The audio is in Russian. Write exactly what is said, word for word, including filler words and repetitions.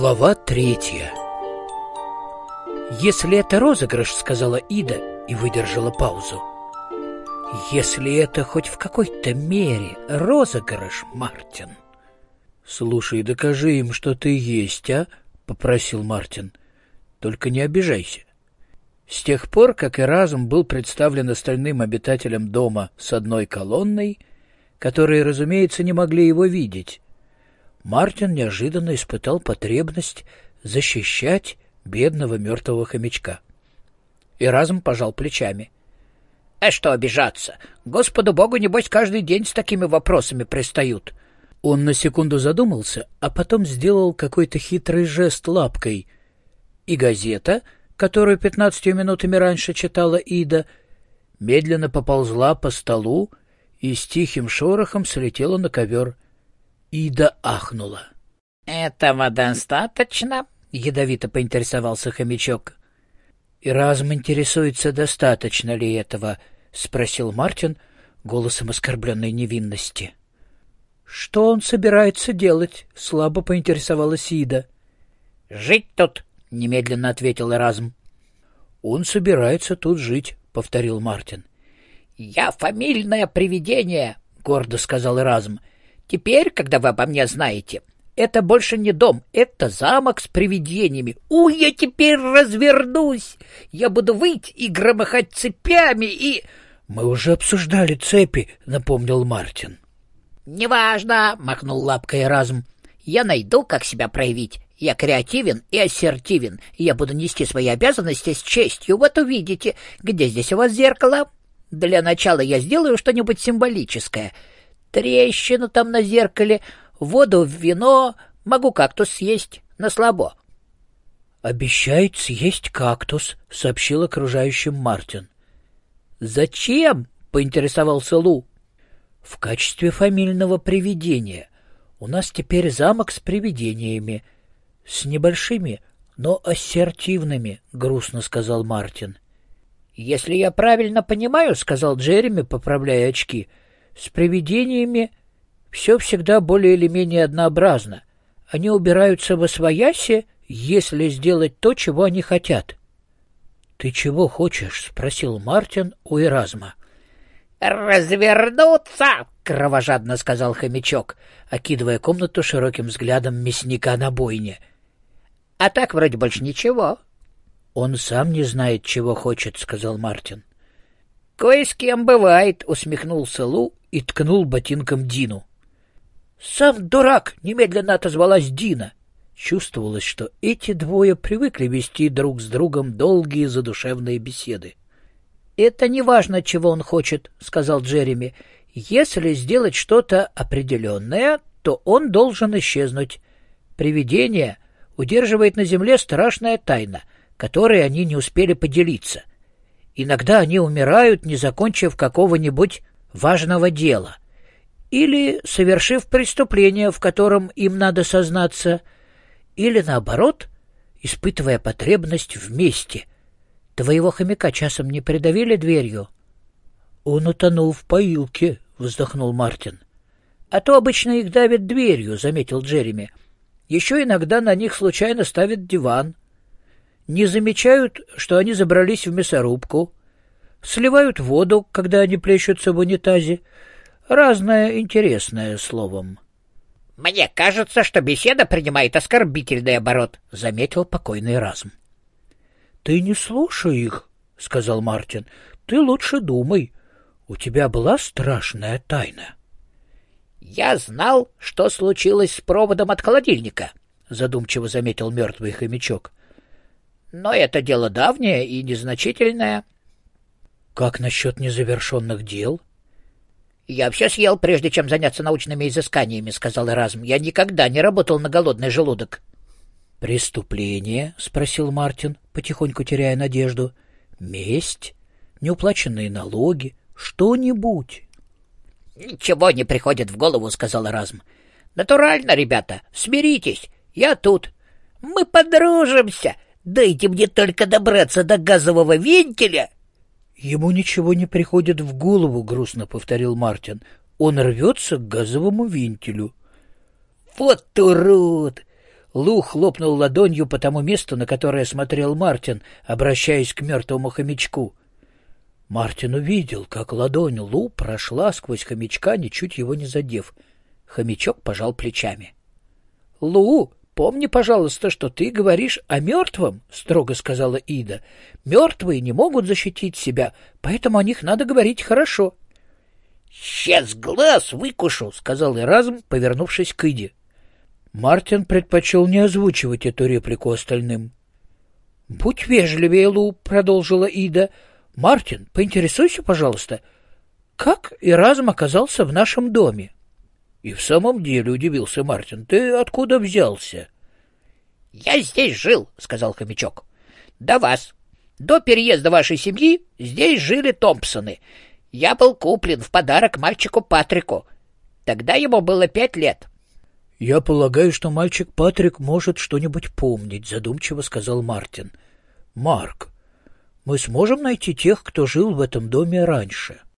Глава третья. «Если это розыгрыш, — сказала Ида и выдержала паузу, — если это хоть в какой-то мере розыгрыш, Мартин». «Слушай, докажи им, что ты есть, а?» — попросил Мартин. «Только не обижайся». С тех пор, как Эразм был представлен остальным обитателям дома с одной колонной, которые, разумеется, не могли его видеть, Мартин неожиданно испытал потребность защищать бедного мертвого хомячка. Эразм пожал плечами. — А что обижаться? Господу Богу, небось, каждый день с такими вопросами пристают. Он на секунду задумался, а потом сделал какой-то хитрый жест лапкой. И газета, которую пятнадцатью минутами раньше читала Ида, медленно поползла по столу и с тихим шорохом слетела на ковер. Ида ахнула. — Этого достаточно? — ядовито поинтересовался хомячок. — Эразм интересуется, достаточно ли этого, — спросил Мартин голосом оскорбленной невинности. — Что он собирается делать? — слабо поинтересовалась Ида. — Жить тут, — немедленно ответил Эразм. — Он собирается тут жить, — повторил Мартин. — Я фамильное привидение, — гордо сказал Эразм. Теперь, когда вы обо мне знаете, это больше не дом, это замок с привидениями. У, я теперь развернусь! Я буду выть и громыхать цепями и... — Мы уже обсуждали цепи, — напомнил Мартин. — Неважно, — махнул лапкой Эразм. — Я найду, как себя проявить. Я креативен и ассертивен. Я буду нести свои обязанности с честью. Вот увидите, где здесь у вас зеркало. Для начала я сделаю что-нибудь символическое. Трещину там на зеркале, воду в вино, могу кактус съесть на слабо. — Обещает съесть кактус, — сообщил окружающим Мартин. — Зачем? — поинтересовался Лу. — В качестве фамильного привидения. У нас теперь замок с привидениями. С небольшими, но ассертивными, — грустно сказал Мартин. — Если я правильно понимаю, — сказал Джереми, поправляя очки, — с привидениями все всегда более или менее однообразно. Они убираются восвояси, если сделать то, чего они хотят. — Ты чего хочешь? — спросил Мартин у Эразма. — Развернуться! — кровожадно сказал хомячок, окидывая комнату широким взглядом мясника на бойне. — А так вроде больше ничего. — Он сам не знает, чего хочет, — сказал Мартин. — Кое с кем бывает, — усмехнулся Лу и ткнул ботинком Дину. — Сам дурак! — немедленно отозвалась Дина. Чувствовалось, что эти двое привыкли вести друг с другом долгие задушевные беседы. — Это не важно, чего он хочет, — сказал Джереми. — Если сделать что-то определенное, то он должен исчезнуть. Привидение удерживает на земле страшная тайна, которой они не успели поделиться. Иногда они умирают, не закончив какого-нибудь важного дела, или совершив преступление, в котором им надо сознаться, или, наоборот, испытывая потребность в мести. Твоего хомяка часом не придавили дверью? — Он утонул в поилке, — вздохнул Мартин. — А то обычно их давят дверью, — заметил Джереми. Еще иногда на них случайно ставят диван. Не замечают, что они забрались в мясорубку. Сливают воду, когда они плещутся в унитазе. Разное интересное, словом. — Мне кажется, что беседа принимает оскорбительный оборот, — заметил покойный Эразм. — Ты не слушай их, — сказал Мартин. — Ты лучше думай. У тебя была страшная тайна. — Я знал, что случилось с проводом от холодильника, — задумчиво заметил мертвый хомячок. — Но это дело давнее и незначительное. — Как насчет незавершенных дел? — Я все съел, прежде чем заняться научными изысканиями, — сказал Эразм. — Я никогда не работал на голодный желудок. — Преступление? — спросил Мартин, потихоньку теряя надежду. — Месть? Неуплаченные налоги? Что-нибудь? — Ничего не приходит в голову, — сказал Эразм. — Натурально, ребята, смиритесь. Я тут. Мы подружимся. Дайте мне только добраться до газового вентиля. — Ему ничего не приходит в голову, — грустно повторил Мартин. — Он рвется к газовому вентилю. — Вот урод! Лу хлопнул ладонью по тому месту, на которое смотрел Мартин, обращаясь к мертвому хомячку. Мартин увидел, как ладонь Лу прошла сквозь хомячка, ничуть его не задев. Хомячок пожал плечами. — Лу, помни, пожалуйста, что ты говоришь о мертвом, — строго сказала Ида. — Мертвые не могут защитить себя, поэтому о них надо говорить хорошо. — Сейчас глаз выкушу, — сказал Эразм, повернувшись к Иде. Мартин предпочел не озвучивать эту реплику остальным. — Будь вежливее, Лу, — продолжила Ида. — Мартин, поинтересуйся, пожалуйста, как Эразм оказался в нашем доме? — И в самом деле, — удивился Мартин, — ты откуда взялся? — Я здесь жил, — сказал хомячок. — До вас. До переезда вашей семьи здесь жили Томпсоны. Я был куплен в подарок мальчику Патрику. Тогда ему было пять лет. — Я полагаю, что мальчик Патрик может что-нибудь помнить, — задумчиво сказал Мартин. — Марк, мы сможем найти тех, кто жил в этом доме раньше?